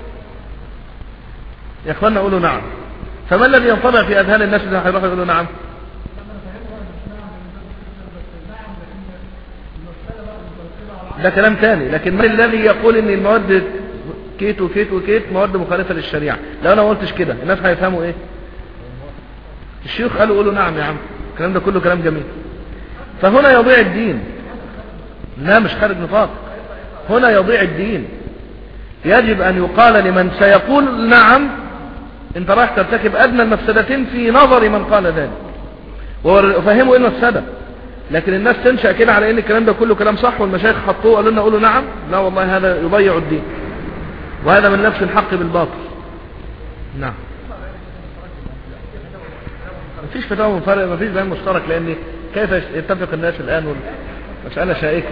يا اخوانا قولوا نعم. فما الذي ينطبع في اذهان الناس اللي هيروحوا يقولوا نعم؟ ده كلام ثاني. لكن من الذي يقول ان المواد كيت وكيت وكيت مواد مخالفه للشريعه؟ لو انا ما قلتش كده الناس هيفهموا ايه؟ الشيوخ قالوا قولوا نعم يا عم، الكلام ده كله كلام جميل. فهنا يضيع الدين. لا مش خارج نطاق، هنا يضيع الدين. يجب ان يقال لمن سيقول نعم انت رايح ترتكب ادنى المفسدتين في نظر من قال ذلك، وفهموا ايه المفسده. لكن الناس تنشأ كده على ان الكلام ده كله كلام صح والمشايخ حطوه قالوا لنا قولوا نعم. لا والله هذا يضيع الدين، وهذا من نفس الحق بالباطل. نعم مفيش فتاوى منفرد، مفيش بيان مشترك، لان كيف يتفق الناس الان والمسألة شائكة.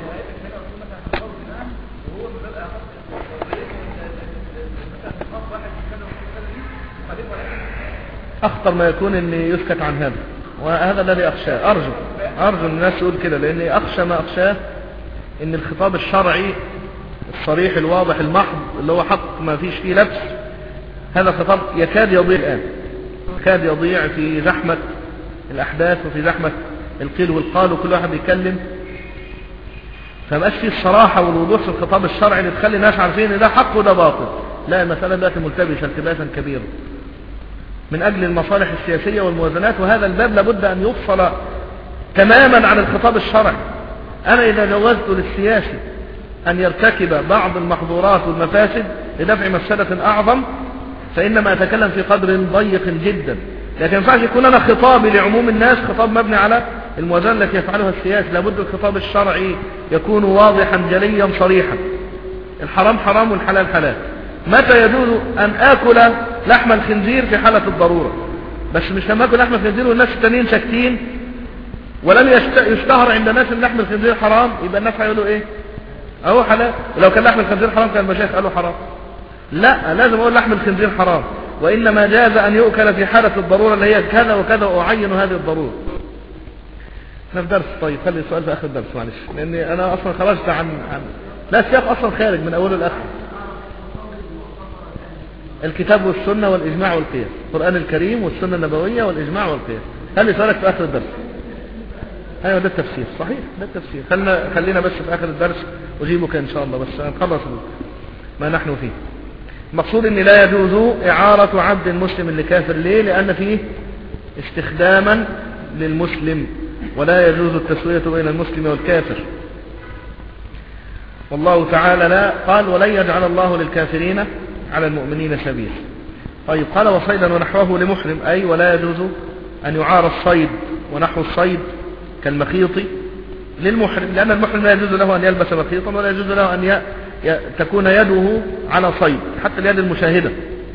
اخطر ما يكون ان يسكت عن هذا، وهذا الذي اخشاه. ارجو الناس تقول كده، لاني اخشى ما اخشاه ان الخطاب الشرعي الصريح الواضح المحض اللي هو حق ما فيش فيه لبس، هذا خطاب يكاد يضيع الآن، يكاد يضيع في زحمة الأحداث وفي زحمة القيل والقال وكل واحد بيتكلم، فمبقاش فيه الصراحة والوضوح في الخطاب الشرعي اللي تخلي الناس عارفين ان ده حق وده باطل. لا، المسألة دلوقتي ملتبسة التباسا كبيرا من أجل المصالح السياسية والموازنات، وهذا الباب لابد أن يفصل تماما عن الخطاب الشرعي. أنا إذا جوزت للسياسي أن يرتكب بعض المحظورات والمفاسد لدفع مفسدة أعظم فإنما أتكلم في قدر ضيق جدا، لكن ما ينفعش يكون أنا خطابي لعموم الناس خطاب مبني على الموازنة التي يفعلها السياسي. لابد الخطاب الشرعي يكون واضحا جليا صريحا، الحرام حرام والحلال حلال. متى يجوز أن آكل لحم الخنزير؟ في حالة الضرورة، بس مش لما آكل لحم الخنزير والناس التانيين ساكتين ولم يشتهر عند الناس ان لحم الخنزير حرام، يبقى الناس هيقولوا ايه؟ اهو حلال. ولو كان لحم الخنزير حرام كان المشايخ قالوا حرام. لا، لازم اقول لحم الخنزير حرام، وانما جاز ان يؤكل في حالة الضرورة اللي هي كذا وكذا واعين هذه الضرورة. احنا في درس، طيب خلي السؤال في اخر الدرس معلش، لاني انا اصلا خرجت عن لا، السياق اصلا خارج من اوله لاخره. الكتاب والسنة والاجماع والقياس، القرآن الكريم والسنة النبوية والاجماع والقياس. خلي سؤالك في اخر الدرس. ايوه ده التفسير صحيح، ده التفسير. خلينا بس في اخر الدرس اجيبك ان شاء الله، بس نخلص ما نحن فيه. المقصود ان لا يجوز اعارة عبد مسلم لكافر. ليه؟ لان فيه استخداما للمسلم، ولا يجوز التسوية بين المسلم والكافر. والله تعالى لا قال ولن يجعل الله للكافرين على المؤمنين سبيل. طيب قال وصيدا ونحوه لمحرم، اي ولا يجوز ان يعار الصيد ونحو الصيد كالمخيط للمحرم، لأن المحرم لا يجوز له أن يلبس مخيطا ولا يجوز له أن تكون يده على صيد حتى اليد المشاهدة.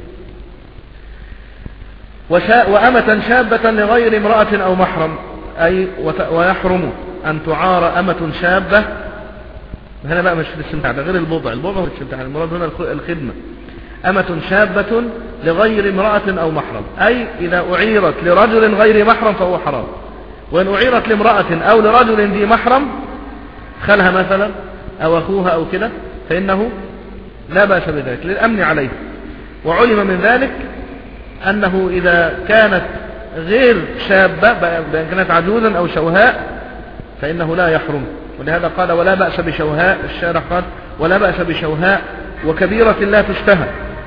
وأمة شابة لغير امرأة أو محرم، أي ويحرم أن تعار أمة شابة. هنا بقى مش في الاستمتاع، ده غير البضع هو الاستمتاع، المراد هنا الخدمة. أمة شابة لغير امرأة أو محرم، أي إذا أعيرت لرجل غير محرم فهو حرام، وإن أعيرت لامرأة أو لرجل ذي محرم خالها مثلا أو أخوها أو كده فإنه لا بأس بذلك للأمن عليه. وعلم من ذلك أنه إذا كانت غير شابة بأن كانت عجوزا أو شوهاء فإنه لا يحرم، ولهذا قال ولا بأس بشوهاء. الشارح قال ولا بأس بشوهاء وكبيرة لا تشتهى.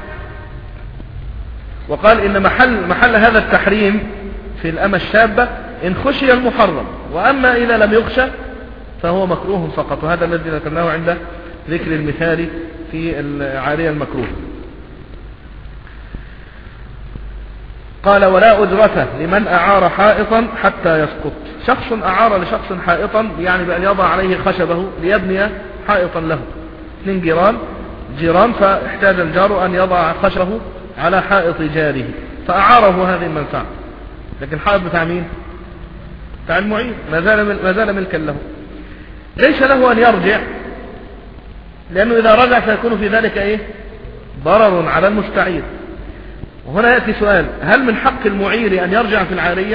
وقال إن محل هذا التحريم في الأمة الشابة إن خشي المحرم، وأما إذا لم يخشى فهو مكروه فقط، وهذا الذي ذكرناه عند ذكر المثال في العارية المكروه. قال ولا أجرة لمن أعار حائطا حتى يسقط. شخص أعار لشخص حائطا يعني بأن يضع عليه خشبه ليبني حائطا له، 2 جيران فاحتاج الجار أن يضع خشبه على حائط جاره فأعاره هذه المنفعة، لكن الحائط بتاع مين؟ بتاع المعير، ما زال ملكا له، ليس له أن يرجع، لأنه إذا رجع سيكون في ذلك إيه؟ ضرر على المستعير. وهنا يأتي سؤال، هل من حق المعير أن يرجع في العارية؟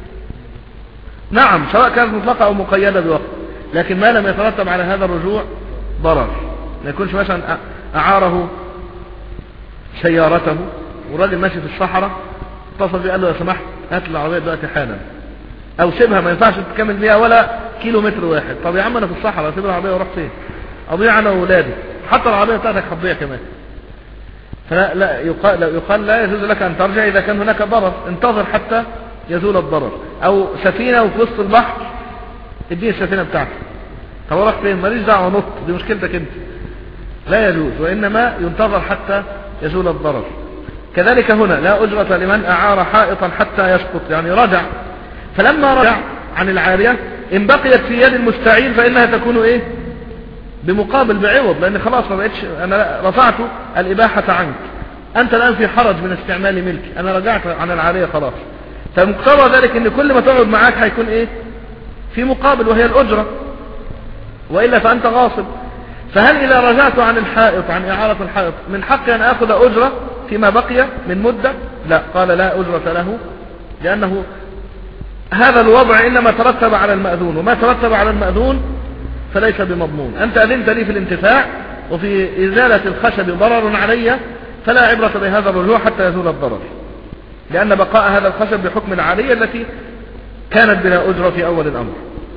نعم، سواء كانت مطلقة أو مقيدة بوقت، لكن ما لم يترتب على هذا الرجوع ضرر. ما يكونش مثلا أعاره سيارته والراجل ماشي في الصحراء اتصل بيه قال له يا سمحت هات العربية دلوقتي حالا، أو سيبها ما ينفعش تكمل بيها ولا كيلومتر واحد. طب يا عم أنا في الصحراء سيب العربية واروح فين؟ أضيع أنا وولادي، حتى العربية بتاعتك هتضيع كمان. فلا يقال لا يجوز لك أن ترجع إذا كان هناك ضرر، انتظر حتى يزول الضرر. أو سفينة وفي وسط البحر اديه السفينة بتاعتك، طب اروح فين؟ ماليش دعوة، نط، دي مشكلتك انت. لا يجوز، وإنما ينتظر حتى يزول الضرر. كذلك هنا لا أجرة لمن أعار حائطا حتى يسقط، يعني رجع، فلما رجع عن العارية إن بقيت في يد المستعير فإنها تكون إيه؟ بمقابل بعوض، لأن خلاص ما بقتش، أنا رفعت الإباحة عنك، أنت الآن في حرج من استعمال ملكي، أنا رجعت عن العارية خلاص. فمقتضى ذلك إن كل ما تقعد معاك هيكون إيه؟ في مقابل، وهي الأجرة، وإلا فأنت غاصب. فهل إذا رجعت عن الحائط، عن إعارة الحائط، من حقي أن أخذ أجرة فيما بقي من مدة؟ لا، قال لا أجرة له، لأنه هذا الوضع إنما ترتب على المأذون، وما ترتب على المأذون فليس بمضمون. أنت أذنت لي في الانتفاع وفي إزالة الخشب ضرر علي فلا عبرة بهذا الرجوع حتى يزول الضرر، لأن بقاء هذا الخشب بحكم العارية التي كانت بلا أجرة في أول الأمر.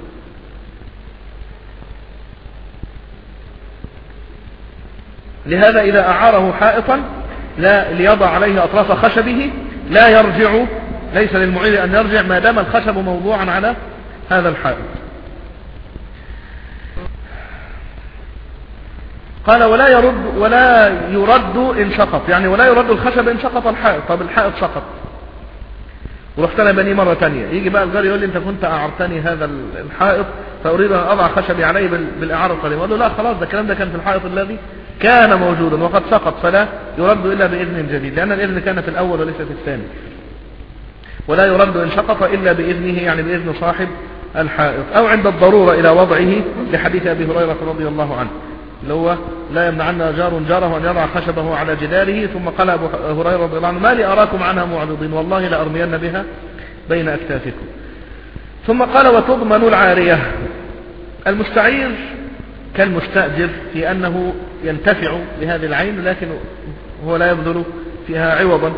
لهذا إذا أعاره حائطا لا ليضع عليه أطراف خشبه لا يرجع، ليس للمعير أن يرجع ما دام الخشب موضوعا على هذا الحائط. قال ولا يرد إن سقط، يعني ولا يرد الخشب إن سقط الحائط. طب الحائط سقط ورحت انا بني مرة تانية، يجي بقى الجار يقول لي انت كنت اعرتني هذا الحائط فاريد ان اضع خشبي عليه بالاعارة القديمة. اقول له لا خلاص، ده الكلام ده كان في الحائط الذي كان موجودا وقد سقط، فلا يرد الا باذن جديد، لان الاذن كان في الاول وليس في الثاني. ولا يرد ان سقط الا باذنه، يعني باذن صاحب الحائط، او عند الضرورة الى وضعه، لحديث ابي هريرة رضي الله عنه اللي هو لا يمنعن جار جاره ان يضع خشبه على جداره. ثم قال ابو هريرة رضي الله عنه ما لي اراكم عنها معرضين والله لارمين بها بين اكتافكم. ثم قال وتضمن العارية. المستعير كالمستأجر في انه ينتفع بهذه العين لكن هو لا يبذل فيها عوضا،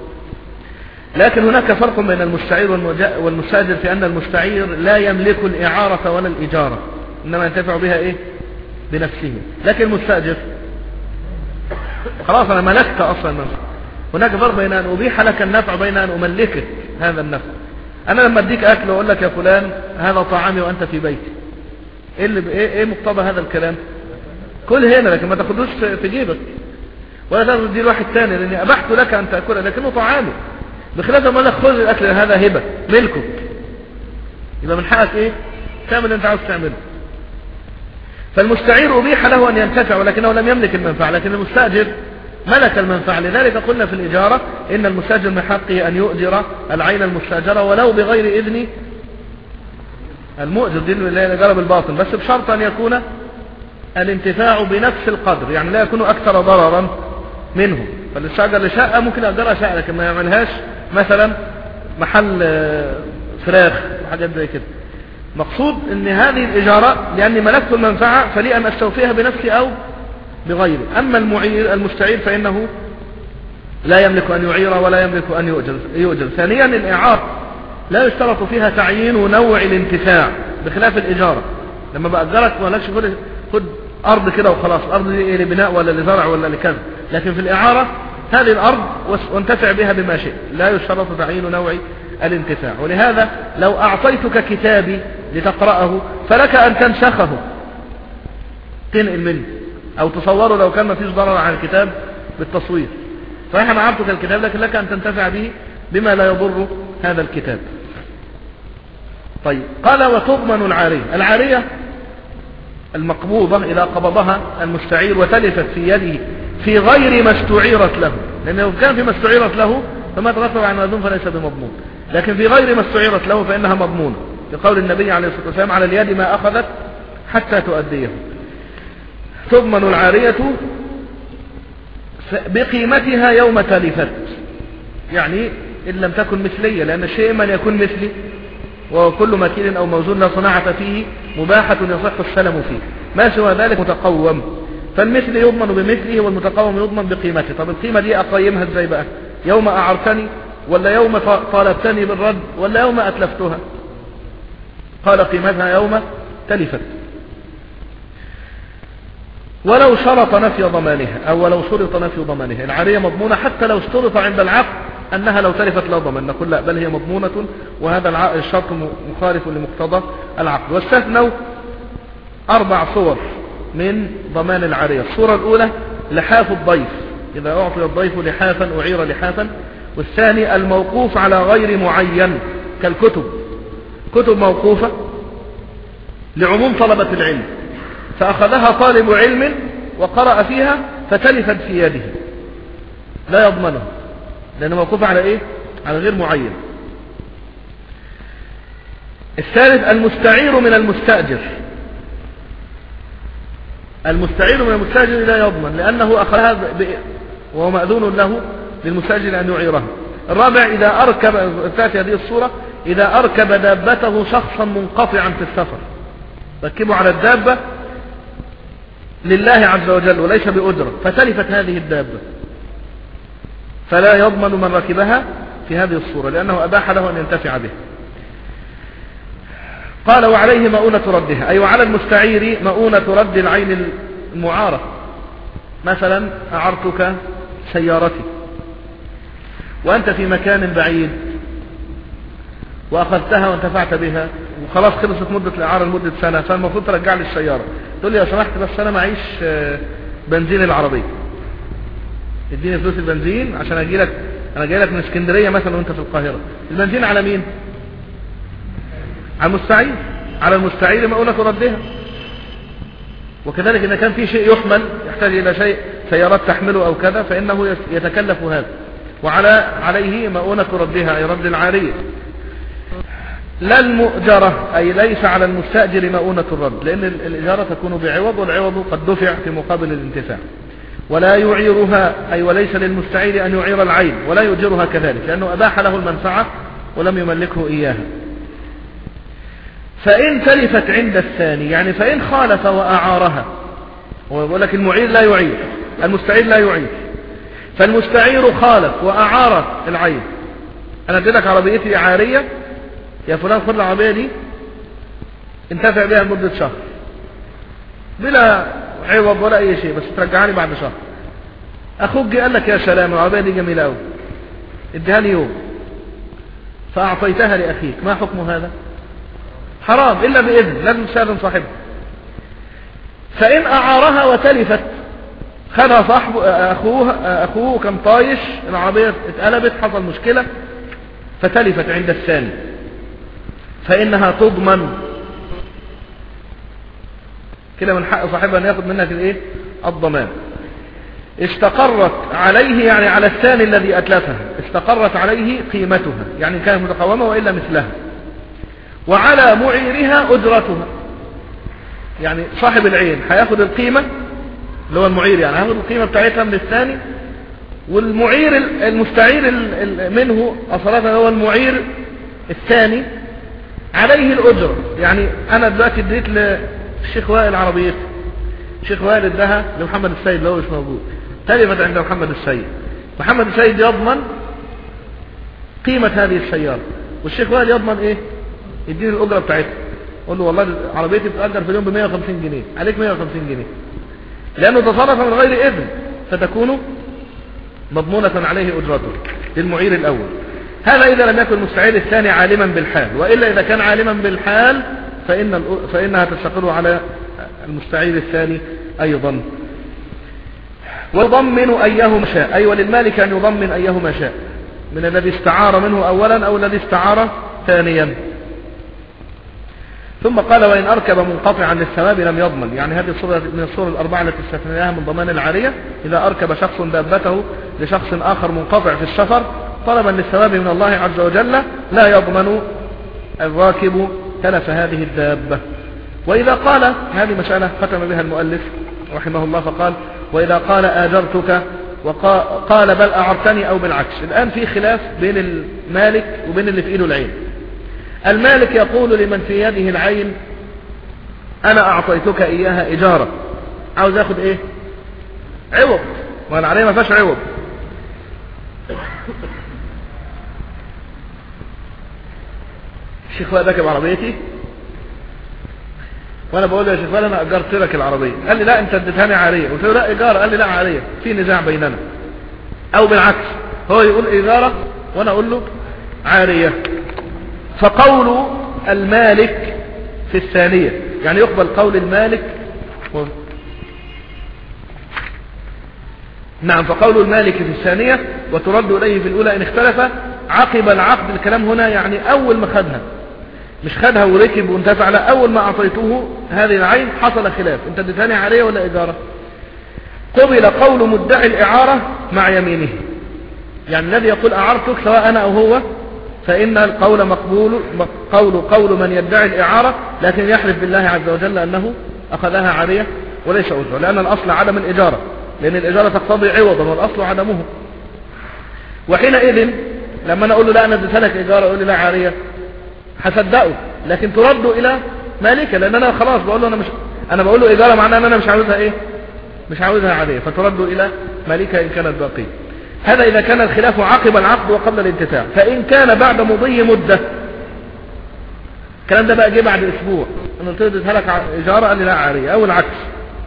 لكن هناك فرق بين المستعير والمستأجر في ان المستعير لا يملك الاعارة ولا الاجارة، انما ينتفع بها ايه بنفسه، لكن المستأجر خلاص انا ملكت اصلا النفع. هناك فرق بين ان ابيح لك النفع وبين ان املكك هذا النفع. انا لما اديك اكل واقول لك يا فلان هذا طعامي وانت في بيتي، ايه مقتضى هذا الكلام؟ كل هنا لكن ما تاخدوش في جيبك ولا تاخد دي لواحد ثاني، لاني ابحت لك ان تاكله لكنه طعامي، بخلاف ما لك خذ الاكل هذا هبه ملكك، يبقى من حقك ايه تعمل اللي انت عاوز تعمله. فالمستعير أبيح له أن ينتفع ولكنه لم يملك المنفعة، لكن المستأجر ملك المنفعة. لذلك قلنا في الإجارة إن المستأجر من حقه أن يؤجر العين المستأجرة ولو بغير إذن المؤجر، دي اللي هي الإجارة بالباطن، بس بشرط أن يكون الانتفاع بنفس القدر، يعني لا يكون أكثر ضررا منه. فالشجر لشقة ممكن أجرها شقة لكن ما يعملهاش مثلا محل فراخ وحاجات زي كده. مقصود ان هذه الإجارة لأني ملكت المنفعة فلي أن أستوفيها بنفسي أو بغيري. أما المستعير فإنه لا يملك أن يعير ولا يملك أن يؤجر. ثانيا الإعارة لا يشترط فيها تعيين نوع الانتفاع بخلاف الإجارة. لما بأجرك ما لكش خد أرض كده وخلاص، الأرض دي إيه لبناء ولا لزرع ولا لكذا، لكن في الإعارة هذه الأرض وانتفع بها بما شئت، لا يشترط تعيين نوع الانتفاع. ولهذا لو أعطيتك كتابي لتقرأه فلك أن تنسخه تنقل منه أو تصوره لو كان ما فيش ضرر على الكتاب بالتصوير، صحيح أنا أعطيك الكتاب لكن لك أن تنتفع به بما لا يضر هذا الكتاب. طيب قال وتضمن العارية. العارية المقبوضة إذا قبضها المستعير وتلفت في يده في غير ما استعيرت له، لأنه كان في ما استعيرت له فما ترتب عن مأذون فليس بمضمون، لكن في غير ما استعيرت له فإنها مضمونة، لقول النبي عليه الصلاة والسلام على اليد ما أخذت حتى تؤديه. تضمن العارية بقيمتها يوم تلفت، يعني إن لم تكن مثلية، لأن الشيء من يكون مثلي وكل مكيل أو موزون لا صناعة فيه مباحة يصح السلم فيه، ما سوى ذلك متقوم، فالمثل يضمن بمثله والمتقوم يضمن بقيمته. طب القيمة دي أقيمها ازاي بقى؟ يوم أعرتني ولا يوم طالبتني بالرد ولا يوم أتلفتها؟ قال قيمتها يوم تلفت. ولو شرط نفي ضمانها أو ولو شرط نفي ضمانها، العارية مضمونة حتى لو اشترط عند العقد أنها لو تلفت لا ضمان، نقول لا بل هي مضمونة، وهذا الشرط مخالف لمقتضى العقد. واستثنوا 4 صور من ضمان العارية. الصورة الأولى لحاف الضيف، إذا أعطي الضيف لحافا أعير لحافا. والثاني الموقوف على غير معين كالكتب، كتب موقوفة لعموم طلبة العلم فأخذها طالب علم وقرأ فيها فتلفت في يده لا يضمنه، لأنه موقوف على إيه؟ على غير معين. الثالث المستعير من المستأجر، المستعير من المستأجر لا يضمن لأنه أخذها وهو مأذون له للمستأجر أن يعيرها. الرابع إذا أركب، تأتي هذه الصورة إذا أركب دابته شخصا منقطعا في السفر، ركبوا على الدابة لله عز وجل وليس بأجرة، فتلفت هذه الدابة، فلا يضمن من ركبها في هذه الصورة لأنه أباح له أن ينتفع به. قال وعليه مؤونة ردها، أي وعلى المستعير مؤونة رد العين المعارة. مثلا أعرتك سيارتي وأنت في مكان بعيد وأخذتها وانتفعت بها وخلاص خلصت مدة الإعارة لمدة سنة، فالمفروض ترجع لي السيارة. تقول لي يا سمحت بس أنا معيش بنزين العربية، اديني فلوس البنزين عشان أجي لك، أنا جاي لك من اسكندرية مثلا وأنت في القاهرة. البنزين على مين؟ على المستعير، على المستعير مؤونة ردها. وكذلك إذا كان في شيء يحمل يحتاج إلى شيء سيارات تحمله أو كذا فإنه يتكلف هذا، عليه مؤونة ردها أي رد العارية. لا المؤجرة أي ليس على المستأجر مؤونة الرد، لأن الإجارة تكون بعوض والعوض قد دفع في مقابل الانتفاع. ولا يعيرها أي وليس للمستعير أن يعير العين ولا يؤجرها كذلك، لأنه أباح له المنفعة ولم يملكه إياها. فإن تلفت عند الثاني، يعني فإن خالف وأعارها، ولكن المعير لا يعير، المستعير لا يعير، فالمستعير خالف وأعار العين. أنا اديتك عربيتي عارية يا فلان، خذ العربية دي انتفع بها لمدة شهر بلا عوض ولا أي شيء، بس ترجعني بعد شهر. أخوك جه قال لك يا سلام العربية دي جميلة أوي، اديها لي يوم، فأعطيتها لأخيك، ما حكم هذا؟ حرام إلا بإذن، لازم تستأذن صاحبها. فإن أعارها وتلفت، خدها صاحب أخوه كان طايش، العربية اتقلبت، حصل مشكلة فتلفت عند الثاني، فإنها تضمن كده، من حق صاحبها أن يأخذ منك الإيه؟ الضمان. استقرت عليه يعني على الثاني الذي أتلفها، استقرت عليه قيمتها، يعني كانت متقومة وإلا مثلها. وعلى معيرها أجرتها، يعني صاحب العين هياخد القيمة اللي هو المعير، يعني هياخد القيمة بتاعتها من الثاني، والمعير المستعير منه أصلا هو المعير الثاني عليه الأجرة. يعني أنا دلوقتي اديت للشيخ وائل عربيته، الشيخ وائل ادها لمحمد السيد اللي هو مش موجود، تلفت عند محمد السيد، محمد السيد يضمن قيمة هذه السيارة، والشيخ وائل يضمن ايه؟ يديني الأجرة بتاعتها. قول له والله عربيتي بتأجر في اليوم ب 150 جنيه، عليك 150 جنيه، لأنه تصرف من غير إذن، فتكون مضمونة عليه أجرته للمعير الأول. هذا إذا لم يكن المستعير الثاني عالما بالحال، وإلا إذا كان عالما بالحال فإنها تستقر على المستعير الثاني أيضا. ويضمن أيهما شاء، أي وللمالك أن يضمن أيهما شاء، من الذي استعار منه أولا أو الذي استعار ثانيا. ثم قال وإن أركب منقطعا للثواب لم يضمن، يعني هذه الصورة من الصور الأربعة التي استثناها من ضمان العارية. إذا أركب شخص دابته لشخص آخر منقطع في السفر طلبا للثواب من الله عز وجل لا يضمن الراكب تلف هذه الدابة. وإذا قال، هذه مسألة ختم بها المؤلف رحمه الله فقال وإذا قال آجرتك وقال بل أعرتني أو بالعكس. الآن في خلاف بين المالك وبين اللي في إيده العين. المالك يقول لمن في يده العين أنا أعطيتك إياها إجارة، عاوز ياخد إيه؟ عوض، وأنا عليه ما فيهاش عوض. الشيخ فؤاد ركب عربيتي وانا بقول له يا شيخ فؤاد انا اجرت لك العربيه، قال لي لا انت اديتهاني عاريه، قلت له لا ايجار، قال لي لا عاريه، في نزاع بيننا. او بالعكس هو يقول ايجاره وانا اقول له عاريه. فقول المالك في الثانيه، يعني يقبل قول المالك نعم، فقول المالك في الثانيه وترد اليه في الاولى ان اختلف عقب العقد. الكلام هنا يعني اول ما خدها، مش خدها وركب وانتفع، لا، اول ما اعطيته هذه العين حصل خلاف، انت اديتني عاريه ولا اجاره. قبل قول مدعي الاعاره مع يمينه، يعني الذي يقول اعرتك سواء انا او هو فان القول مقبول، قول من يدعي الاعاره، لكن يحلف بالله عز وجل انه اخذها عاريه وليس اجره، لان الاصل عدم الاجاره، لان الاجاره تقتضي عوضا والاصل عدمه. وحينئذ لما انا اقول له لا انا اديت لك اجاره، يقول لي لا عاريه، هصدقه، لكن ترد الى مالك، لان انا خلاص بقول له انا بقول له اجاره، معناها ان انا مش عاوزها ايه؟ مش عاوزها عليه، فترد إلى مالكها إن كانت باقية. هذا إذا كان الخلاف عقب العقد وقبل الانتفاع. فإن كان بعد مضي مدة، الكلام ده بقى جه بعد أسبوع، أنا قلت له اديتها لك إجارة، قال لي لا عارية، أو العكس.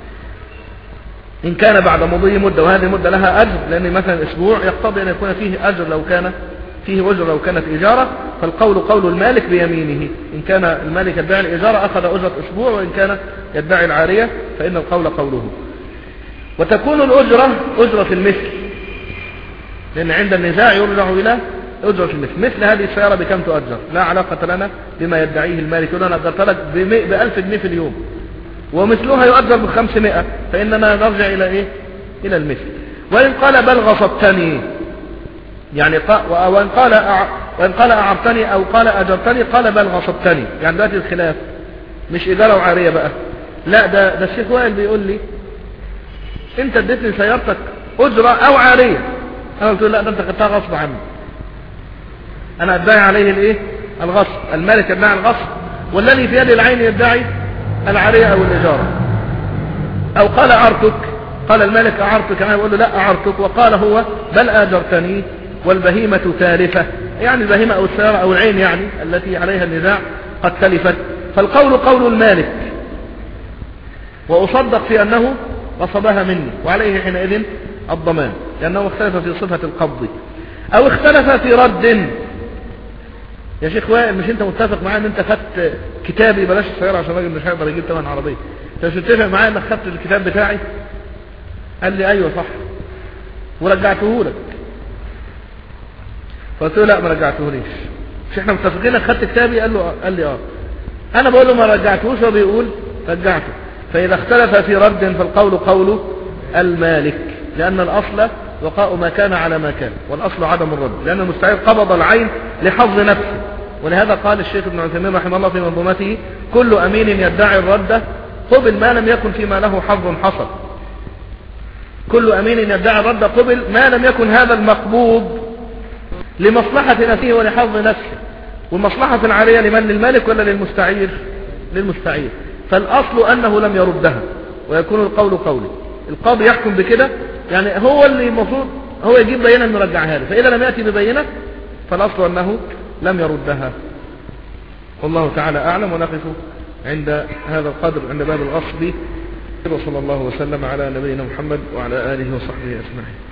إن كان بعد مضي مدة وهذه المدة لها أجر، لأن مثلا أسبوع يقتضي أن يكون فيه أجر لو كان فيه أجر لو كانت إجارة، فالقول قول المالك بيمينه. إن كان المالك يدعي الإجارة أخذ أجرة أسبوع، وإن كان يدعي العارية فإن القول قوله. وتكون الأجرة أجرة المثل، لأن عند النزاع يرجع إلى أجرة المثل. مثل هذه السيارة بكم تؤجر؟ لا علاقة لنا بما يدعيه المالك، يقول أنا أجرت لك ب1000 جنيه في اليوم، ومثلها يؤجر ب500، فإننا نرجع إلى إيه؟ إلى المثل. وإن قال بل غصبتني، يعني وإن قال أعرتني أو قال أجرتني، قال بل غصبتني، يعني دلوقتي الخلاف مش إجارة وعارية بقى، لا ده الشيخ وائل بيقول لي أنت اديتني سيارتك أجرة أو عارية، أنا قلت له لا، ده أنت خدتها غصب عني، أنا أدعي عليه الإيه؟ الغصب. المالك يدعي الغصب، والذي في يد العين يدعي العارية أو الإجارة. أو قال أعرتك، قال المالك أعرتك، أنا بقول له لا أعرتك، وقال هو بل أجرتني والبهيمة تالفة، يعني البهيمة أو السيارة أو العين يعني التي عليها النزاع قد تلفت، فالقول قول المالك، وأصدق في أنه غصبها مني، وعليه حينئذ الضمان، لأنه اختلف في صفة القبض. أو اختلف في رد. يا شيخ وائل مش انت متفق معايا ان انت خدت كتابي، بلاش السيارة عشان الراجل مش هيقدر يجيب ثمن عربية، انت مش متفق معايا انك خدت الكتاب بتاعي؟ قال لي ايوه صح، ورجعته لك. فقلت له لا ما رجعتهوليش، مش احنا متفقين انك خدت كتابي؟ قال لي اه. انا بقول له ما رجعتهوش، هو بيقول رجعته. فاذا اختلف في رد فالقول قول المالك، لان الاصل بقاء ما كان على ما كان، والاصل عدم الرد، لان المستعير قبض العين لحظ نفسه. ولهذا قال الشيخ ابن عثيمين رحمه الله في منظومته: كل امين يدعي الرد قبل ما لم يكن فيما له حظ حصل. كل امين يدعي الرد قبل ما لم يكن هذا المقبوض لمصلحة نفسه ولحظ نفسه. والمصلحة العارية لمن؟ للمالك ولا للمستعير؟ للمستعير. فالاصل انه لم يردها، ويكون القول قولي. القاضي يحكم بكده، يعني هو اللي المفروض هو يجيب بينة انه رجعها له، فاذا لم يأتي ببينة فالاصل انه لم يردها. والله تعالى اعلم. ونقف عند هذا القدر عند باب الغصب. وصلى الله وسلم على نبينا محمد وعلى آله وصحبه أجمعين.